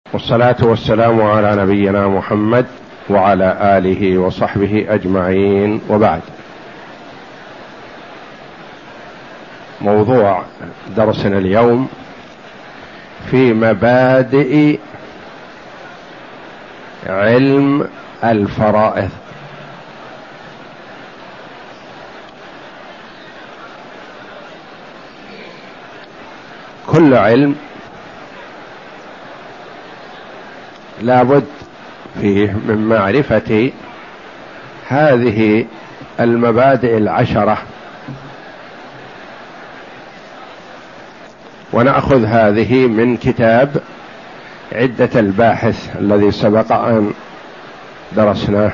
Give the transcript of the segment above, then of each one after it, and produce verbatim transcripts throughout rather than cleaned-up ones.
والصلاة والسلام على نبينا محمد وعلى آله وصحبه أجمعين، وبعد. موضوع درسنا اليوم في مبادئ علم الفرائض. كل علم لابد فيه من معرفة هذه المبادئ العشرة، ونأخذ هذه من كتاب عدة الباحث الذي سبق أن درسناه،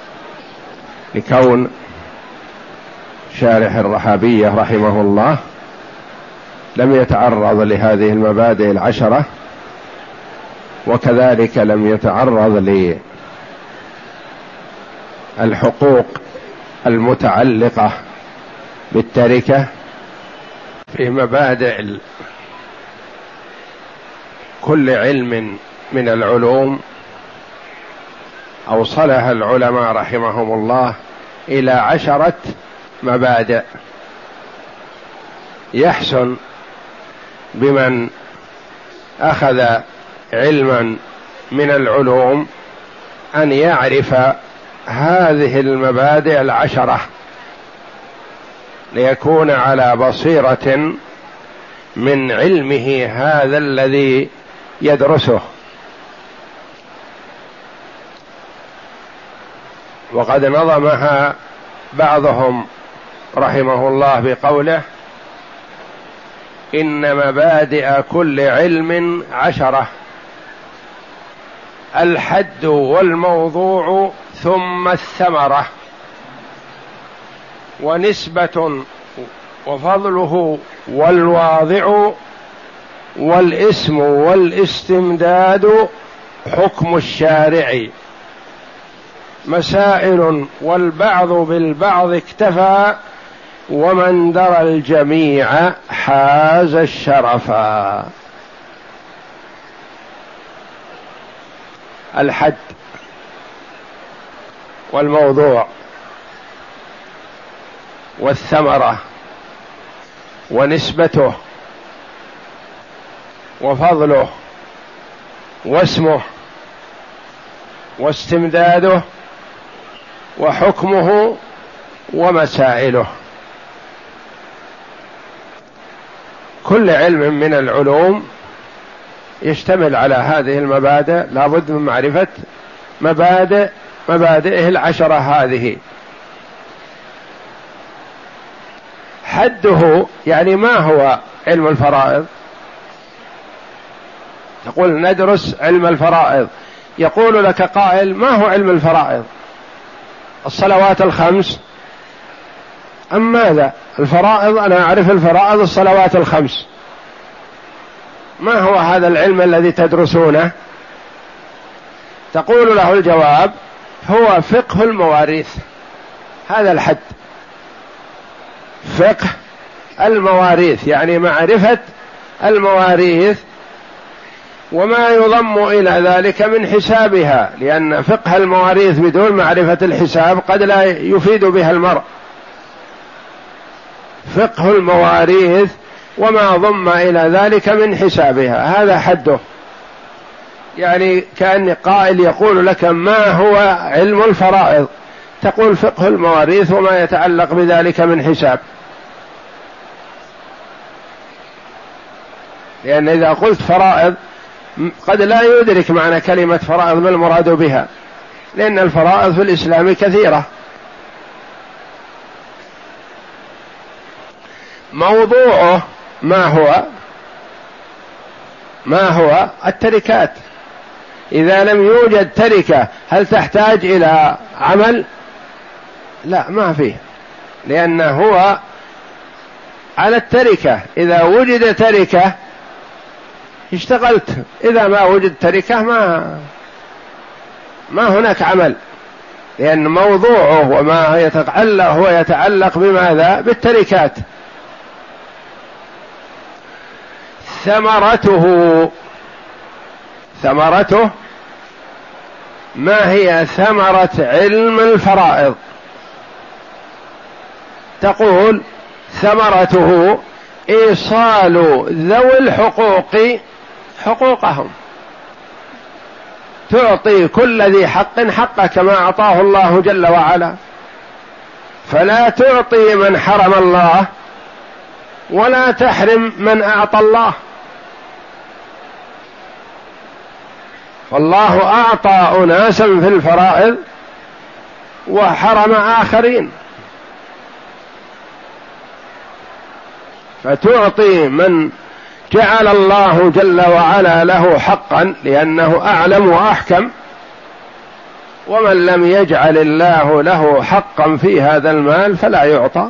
لكون شارح الرحابية رحمه الله لم يتعرض لهذه المبادئ العشرة، وكذلك لم يتعرض للحقوق المتعلقة بالتركة. في مبادئ كل علم من العلوم أوصلها العلماء رحمهم الله إلى عشرة مبادئ، يحسن بمن أخذ علما من العلوم أن يعرف هذه المبادئ العشرة ليكون على بصيرة من علمه هذا الذي يدرسه. وقد نظمها بعضهم رحمه الله بقوله: إن مبادئ كل علم عشرة، الحد والموضوع ثم الثمرة، ونسبة وفضله والواضع، والاسم والاستمداد، حكم الشارع، مسائل والبعض بالبعض اكتفى، ومن درى الجميع حاز الشرفا. الحد والموضوع والثمرة ونسبته وفضله واسمه واستمداده وحكمه ومسائله. كل علم من العلوم يشتمل على هذه المبادئ، لابد من معرفة مبادئ مبادئه العشرة هذه. حده يعني ما هو علم الفرائض؟ تقول ندرس علم الفرائض، يقول لك قائل: ما هو علم الفرائض؟ الصلوات الخمس أم ماذا؟ الفرائض أنا أعرف الفرائض الصلوات الخمس، ما هو هذا العلم الذي تدرسونه؟ تقول له الجواب: هو فقه المواريث. هذا الحد، فقه المواريث، يعني معرفة المواريث وما يضم إلى ذلك من حسابها، لأن فقه المواريث بدون معرفة الحساب قد لا يفيد بها المرء. فقه المواريث وما ضم إلى ذلك من حسابها، هذا حده. يعني كأن قائل يقول لك: ما هو علم الفرائض؟ تقول: فقه المواريث وما يتعلق بذلك من حساب. لأن إذا قلت فرائض قد لا يدرك معنى كلمة فرائض ما المراد بها، لأن الفرائض في الإسلام كثيرة. موضوعه ما هو؟ ما هو التركات. إذا لم يوجد تركة هل تحتاج إلى عمل؟ لا، ما فيه، لأنه هو على التركة. إذا وجد تركة اشتغلت، إذا ما وجد تركة ما ما هناك عمل، لأن موضوعه وما يتعلق هو يتعلق بماذا؟ بالتركات. ثمرته ثمرته. ما هي ثمرة علم الفرائض؟ تقول ثمرته إيصال ذوي الحقوق حقوقهم، تعطي كل ذي حق حقه كما أعطاه الله جل وعلا، فلا تعطي من حرم الله ولا تحرم من أعطى الله. فالله أعطى أناسا في الفرائض وحرم آخرين، فتعطي من جعل الله جل وعلا له حقا لأنه أعلم وأحكم، ومن لم يجعل الله له حقا في هذا المال فلا يعطى.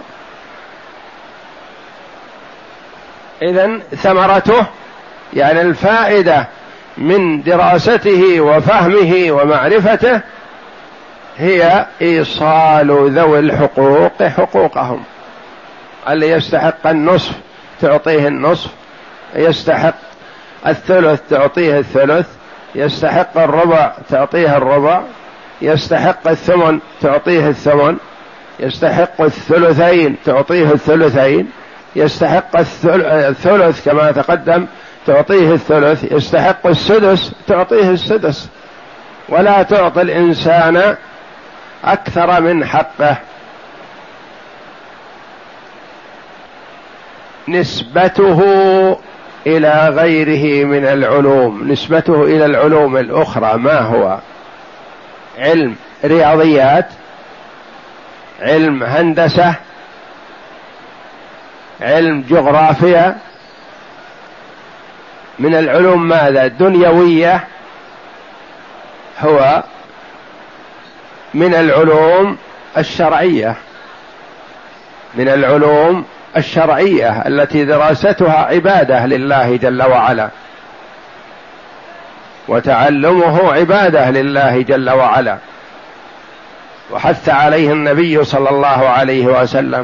إذن ثمرته يعني الفائدة من دراسته وفهمه ومعرفته هي إيصال ذوي الحقوق حقوقهم. اللي يستحق النصف تعطيه النصف، يستحق الثلث تعطيه الثلث، يستحق الربع تعطيه الربع، يستحق الثمن تعطيه الثمن، يستحق الثلثين تعطيه الثلثين، يستحق الثلث كما تقدم تعطيه الثلث، يستحق السدس تعطيه السدس، ولا تعطي الإنسان أكثر من حقه. نسبته إلى غيره من العلوم، نسبته إلى العلوم الأخرى ما هو؟ علم رياضيات، علم هندسة، علم جغرافيا، من العلوم ماذا؟ دنيوية. هو من العلوم الشرعية، من العلوم الشرعية التي دراستها عبادة لله جل وعلا، وتعلمه عبادة لله جل وعلا، وحث عليه النبي صلى الله عليه وسلم.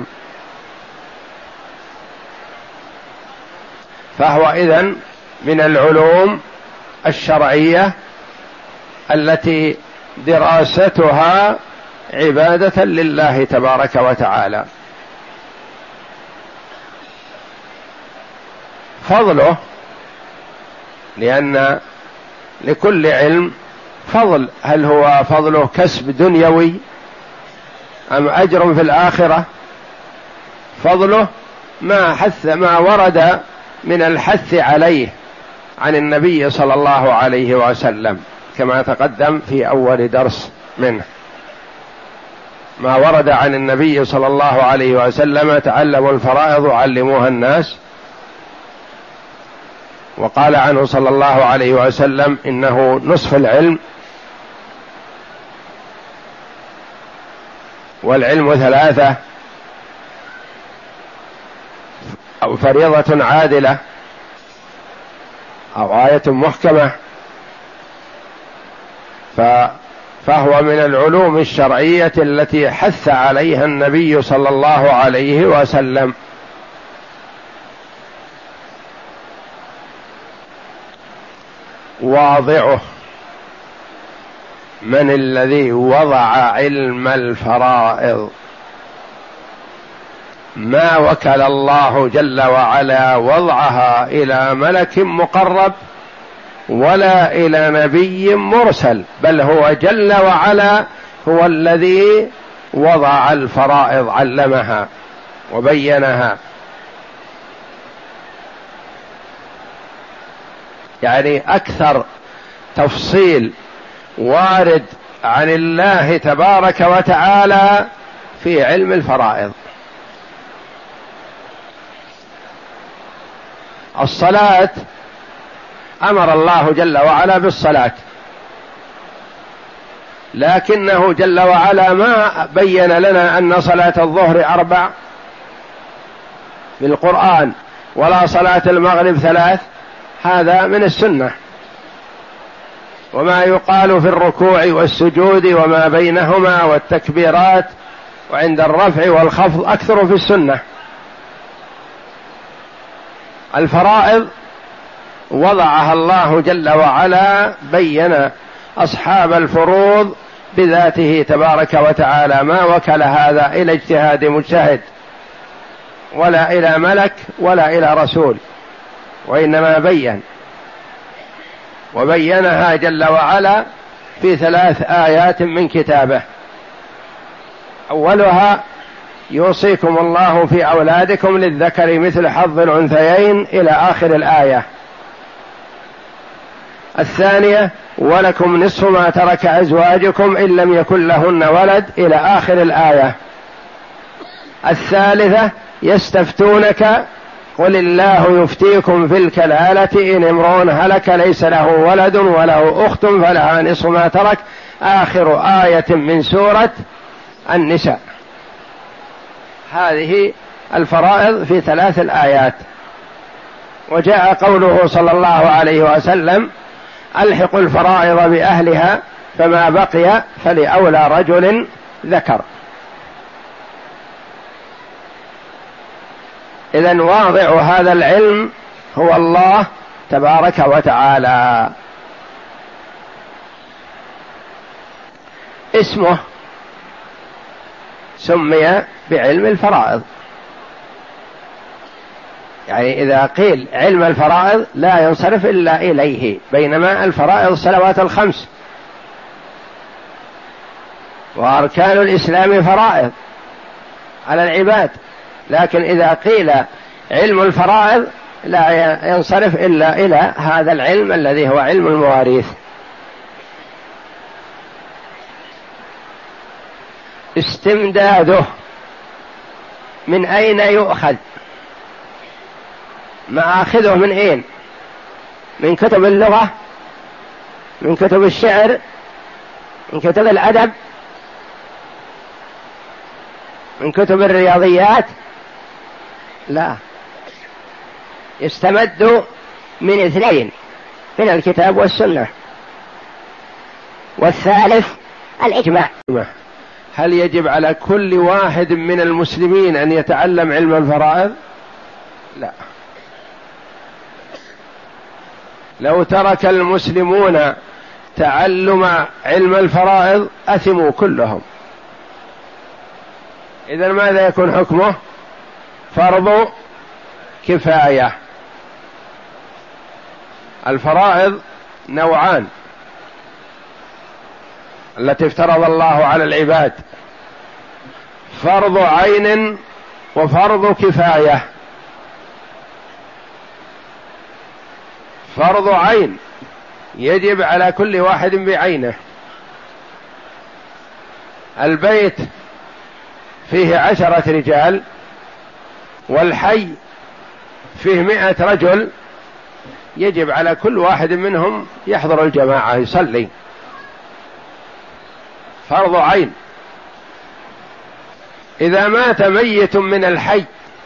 فهو إذن من العلوم الشرعية التي دراستها عبادة لله تبارك وتعالى. فضله، لأن لكل علم فضل، هل هو فضله كسب دنيوي أم أجر في الآخرة؟ فضله ما حث ما ورد من الحث عليه عن النبي صلى الله عليه وسلم كما تقدم في أول درس منه، ما ورد عن النبي صلى الله عليه وسلم: تعلموا الفرائض وعلموها الناس. وقال عنه صلى الله عليه وسلم: إنه نصف العلم، والعلم ثلاثة: أو فريضة عادلة، أو آية محكمة. فهو من العلوم الشرعية التي حث عليها النبي صلى الله عليه وسلم. واضعه، من الذي وضع علم الفرائض؟ ما وكل الله جل وعلا وضعها إلى ملك مقرب ولا إلى نبي مرسل، بل هو جل وعلا هو الذي وضع الفرائض، علمها وبينها. يعني أكثر تفصيل وارد عن الله تبارك وتعالى في علم الفرائض. الصلاة أمر الله جل وعلا بالصلاة، لكنه جل وعلا ما بين لنا أن صلاة الظهر أربع في القرآن، ولا صلاة المغرب ثلاث، هذا من السنة. وما يقال في الركوع والسجود وما بينهما والتكبيرات وعند الرفع والخفض أكثر في السنة. الفرائض وضعها الله جل وعلا بين أصحاب الفروض بذاته تبارك وتعالى، ما وكل هذا إلى اجتهاد مجتهد ولا إلى ملك ولا إلى رسول، وإنما بين، وبينها جل وعلا في ثلاث آيات من كتابه. أولها: يوصيكم الله في أولادكم للذكر مثل حظ الأنثيين إلى آخر الآية. الثانية: ولكم نصف ما ترك أزواجكم إن لم يكن لهن ولد إلى آخر الآية. الثالثة: يستفتونك قل الله يفتيكم في الكلالة إن امرؤ هلك ليس له ولد وله أخت فلها نصف ما ترك، آخر آية من سورة النساء. هذه الفرائض في ثلاث الآيات. وجاء قوله صلى الله عليه وسلم: ألحقوا الفرائض بأهلها فما بقي فلأولى رجل ذكر. إذن واضع هذا العلم هو الله تبارك وتعالى. اسمه سمي بعلم الفرائض، يعني إذا قيل علم الفرائض لا ينصرف إلا إليه، بينما الفرائض الصلوات الخمس وأركان الإسلام فرائض على العباد، لكن إذا قيل علم الفرائض لا ينصرف إلا إلى هذا العلم الذي هو علم المواريث. استمداده من أين يؤخذ؟ مآخذه من أين؟ من كتب اللغة، من كتب الشعر، من كتب الأدب، من كتب الرياضيات؟ لا، يستمد من اثنين: من الكتاب والسنة، والثالث الإجماع. هل يجب على كل واحد من المسلمين أن يتعلم علم الفرائض؟ لا. لو ترك المسلمون تعلم علم الفرائض أثموا كلهم. إذن ماذا يكون حكمه؟ فرض كفاية. الفرائض نوعان التي افترض الله على العباد: فرض عين وفرض كفاية. فرض عين يجب على كل واحد بعينه. البيت فيه عشرة رجال والحي فيه مئة رجل، يجب على كل واحد منهم يحضر الجماعة يصلي، فرض عين. إذا مات ميت من الحي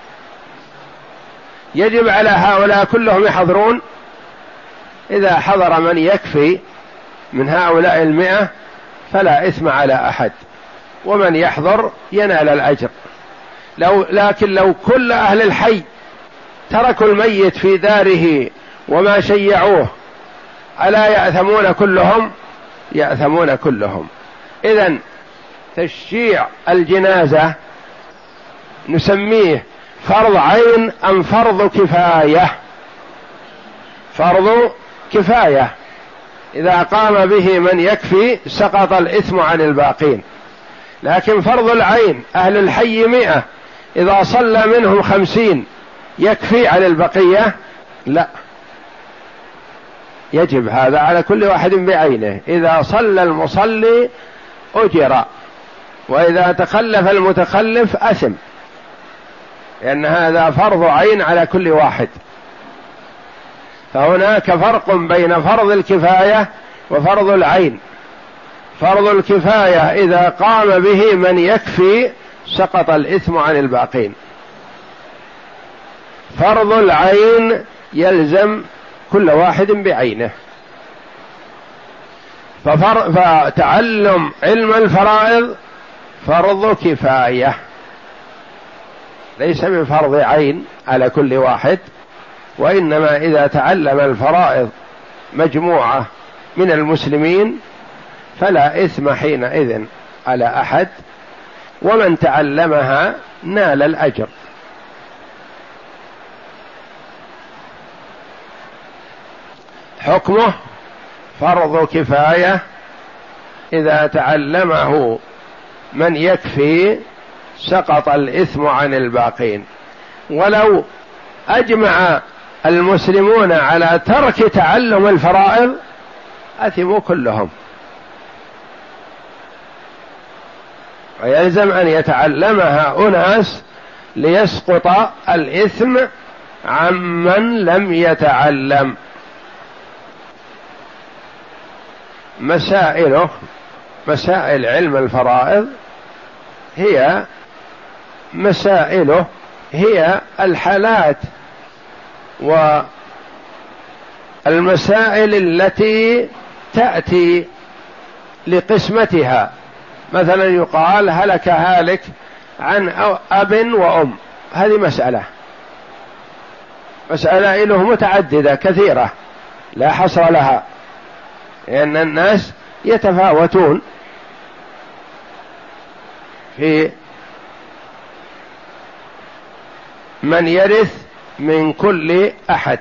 يجب على هؤلاء كلهم يحضرون. إذا حضر من يكفي من هؤلاء المئة فلا إثم على أحد، ومن يحضر ينال الأجر. لو لكن لو كل أهل الحي تركوا الميت في داره وما شيعوه ألا يأثمون كلهم؟ يأثمون كلهم. إذن تشييع الجنازة نسميه فرض عين أم فرض كفاية؟ فرض كفاية. إذا قام به من يكفي سقط الإثم عن الباقين. لكن فرض العين أهل الحي مئة، إذا صلى منهم خمسين يكفي عن البقية؟ لا، يجب هذا على كل واحد بعينه. إذا صلى المصلي أجر، وإذا تخلف المتخلف أثم، لأن هذا فرض عين على كل واحد. فهناك فرق بين فرض الكفاية وفرض العين. فرض الكفاية إذا قام به من يكفي سقط الإثم عن الباقين. فرض العين يلزم كل واحد بعينه. ففر... فتعلم علم الفرائض فرض كفاية، ليس بفرض عين على كل واحد، وإنما إذا تعلم الفرائض مجموعة من المسلمين فلا إثم حينئذ على أحد، ومن تعلمها نال الأجر. حكمه فرض كفاية، إذا تعلمه من يكفي سقط الإثم عن الباقين، ولو أجمع المسلمون على ترك تعلم الفرائض أثموا كلهم، ويلزم أن يتعلمها أناس ليسقط الإثم عمن لم يتعلم. مسائله مسائل علم الفرائض هي مسائله هي الحالات والمسائل التي تأتي لقسمتها. مثلا يقال هلك هالك عن أب وأم، هذه مسألة مسائله متعددة كثيرة لا حصر لها، لأن الناس يتفاوتون في من يرث من كل أحد.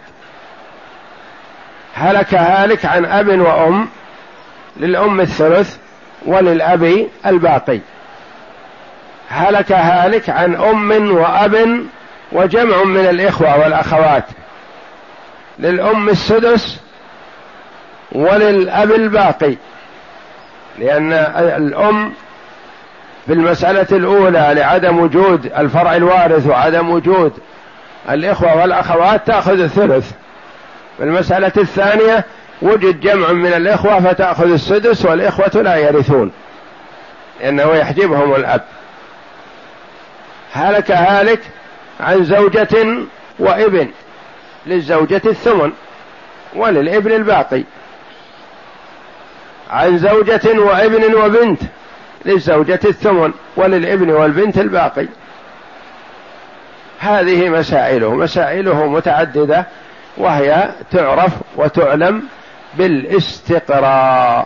هلك هالك عن أب وأم، للأم الثلث وللأب الباقي. هلك هالك عن أم وأب وجمع من الإخوة والأخوات، للأم السدس وللأب الباقي، لأن الأم في المسألة الأولى لعدم وجود الفرع الوارث وعدم وجود الإخوة والأخوات تأخذ الثلث، في المسألة الثانية وجد جمع من الإخوة فتأخذ السدس، والإخوة لا يرثون لأنه يحجبهم الأب. هلك هالك عن زوجة وابن، للزوجة الثمن وللابن الباقي. عن زوجة وابن وبنت، للزوجة الثمن وللابن والبنت الباقي. هذه مسائله مسائله متعددة، وهي تعرف وتعلم بالاستقراء.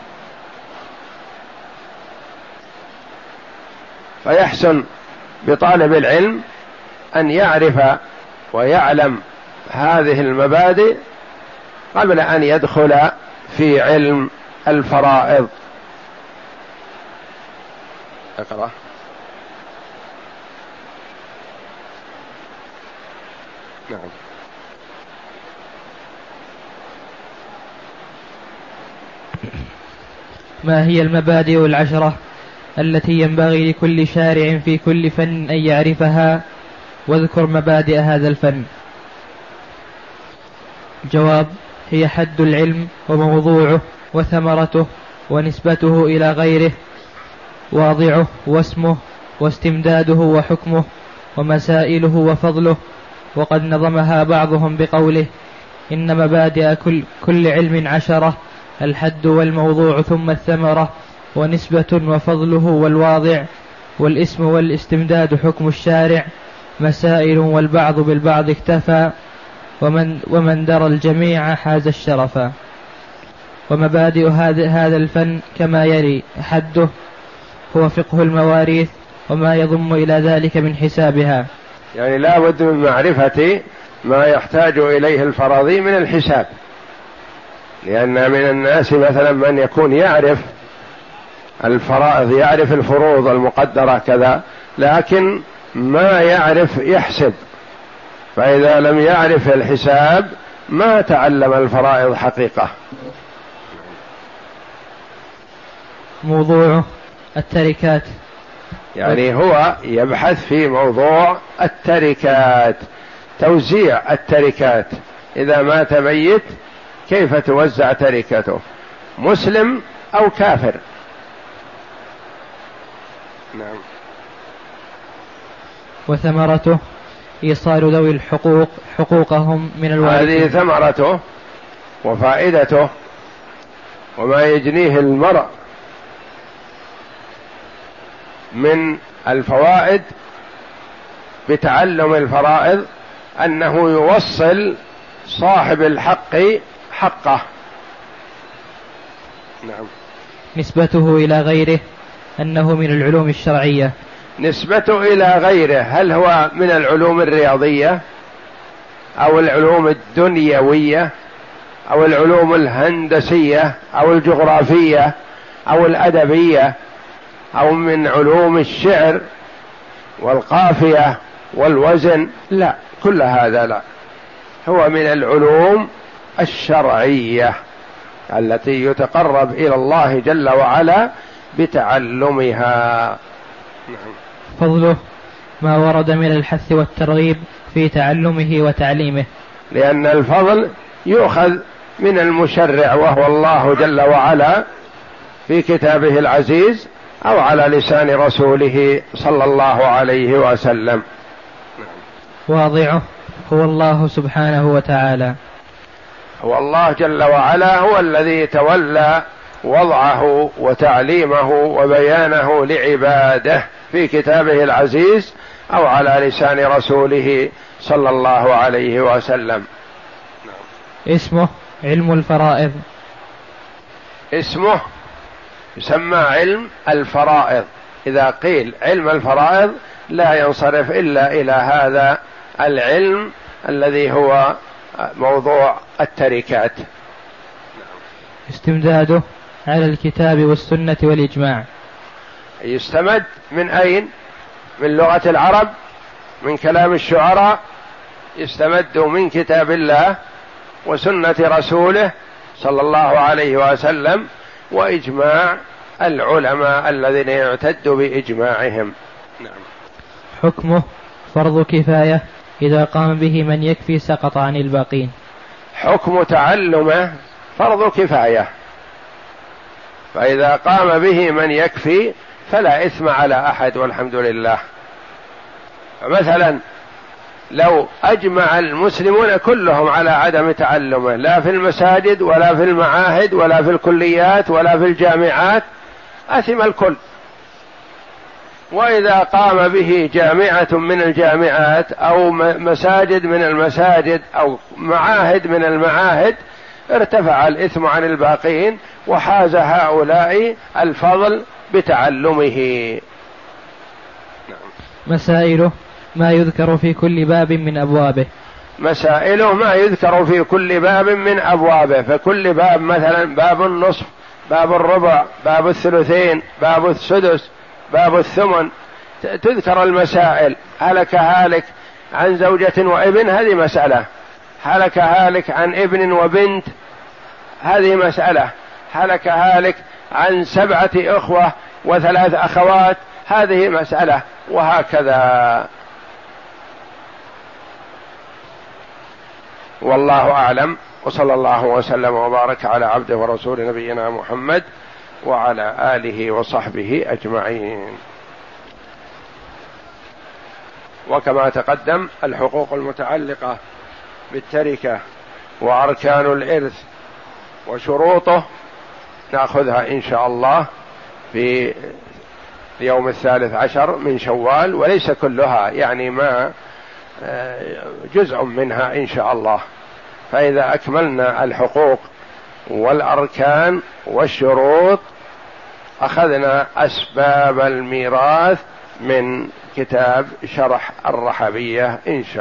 فيحسن بطالب العلم أن يعرف ويعلم هذه المبادئ قبل أن يدخل في علم الفرائض. اقرأ. نعم. ما هي المبادئ العشرة التي ينبغي لكل شارع في كل فن أن يعرفها، واذكر مبادئ هذا الفن؟ جواب: هي حد العلم وموضوعه وثمرته ونسبته إلى غيره، واضعه واسمه واستمداده وحكمه ومسائله وفضله. وقد نظمها بعضهم بقوله: إن مبادئ كل, كل علم عشرة: الحد والموضوع ثم الثمرة ونسبة وفضله والواضع والاسم والاستمداد حكم الشارع، مسائل والبعض بالبعض اكتفى، ومن, ومن درى الجميع حاز الشرفا. ومبادئ هذا الفن كما يلي: حده هو فقه المواريث وما يضم إلى ذلك من حسابها، يعني لا بد من معرفة ما يحتاج إليه الفراضي من الحساب، لأن من الناس مثلا من يكون يعرف الفرائض، يعرف الفروض المقدرة كذا، لكن ما يعرف يحسب، فإذا لم يعرف الحساب ما تعلم الفرائض حقيقة. موضوعه التركات، يعني هو يبحث في موضوع التركات، توزيع التركات. إذا مات ميت كيف توزع تركته، مسلم أو كافر؟ نعم. وثمرته إيصال ذوي الحقوق حقوقهم من الوارثين. هذه ثمرته وفائدته وما يجنيه المرء من الفوائد بتعلم الفرائض، أنه يوصل صاحب الحق حقه. نعم. نسبته إلى غيره أنه من العلوم الشرعية. نسبته إلى غيره هل هو من العلوم الرياضية أو العلوم الدنيوية أو العلوم الهندسية أو الجغرافية أو الأدبية أو من علوم الشعر والقافية والوزن؟ لا، كل هذا لا، هو من العلوم الشرعية التي يتقرب إلى الله جل وعلا بتعلمها. فضله ما ورد من الحث والترغيب في تعلمه وتعليمه، لأن الفضل يؤخذ من المشرع وهو الله جل وعلا في كتابه العزيز أو على لسان رسوله صلى الله عليه وسلم. واضعه هو الله سبحانه وتعالى. هو الله جل وعلا هو الذي تولى وضعه وتعليمه وبيانه لعباده في كتابه العزيز أو على لسان رسوله صلى الله عليه وسلم. اسمه علم الفرائض. اسمه يسمى علم الفرائض. إذا قيل علم الفرائض لا ينصرف إلا إلى هذا العلم الذي هو موضوع التركات. استمداده على الكتاب والسنة والإجماع. يستمد من أين؟ من لغة العرب، من كلام الشعراء، يستمد من كتاب الله وسنة رسوله صلى الله عليه وسلم وإجماع العلماء الذين يعتد بإجماعهم. نعم. حكمه فرض كفاية، إذا قام به من يكفي سقط عن الباقين. حكم تعلمه فرض كفاية، فإذا قام به من يكفي فلا إثم على أحد والحمد لله. فمثلا لو أجمع المسلمون كلهم على عدم تعلمه، لا في المساجد ولا في المعاهد ولا في الكليات ولا في الجامعات، أثم الكل. وإذا قام به جامعة من الجامعات أو مساجد من المساجد أو معاهد من المعاهد ارتفع الإثم عن الباقين، وحاز هؤلاء الفضل بتعلمه. مسائله ما يذكر في كل باب من أبوابه. مسائله ما يذكر في كل باب من أبوابه، فكل باب مثلا باب النصف، باب الربع، باب الثلثين، باب السدس، باب الثمن، تذكر المسائل. هلك هالك عن زوجة وابن، هذه مسألة. هلك هالك عن ابن وبنت، هذه مسألة. هلك هالك عن سبعة إخوة وثلاث أخوات، هذه مسألة، وهكذا. والله أعلم، وصلى الله وسلم وبارك على عبده ورسول نبينا محمد وعلى آله وصحبه أجمعين. وكما تقدم الحقوق المتعلقة بالتركة وأركان الإرث وشروطه نأخذها إن شاء الله في اليوم الثالث عشر من شوال، وليس كلها، يعني ما جزء منها إن شاء الله. فإذا أكملنا الحقوق والأركان والشروط أخذنا أسباب الميراث من كتاب شرح الرحبية إن شاء الله.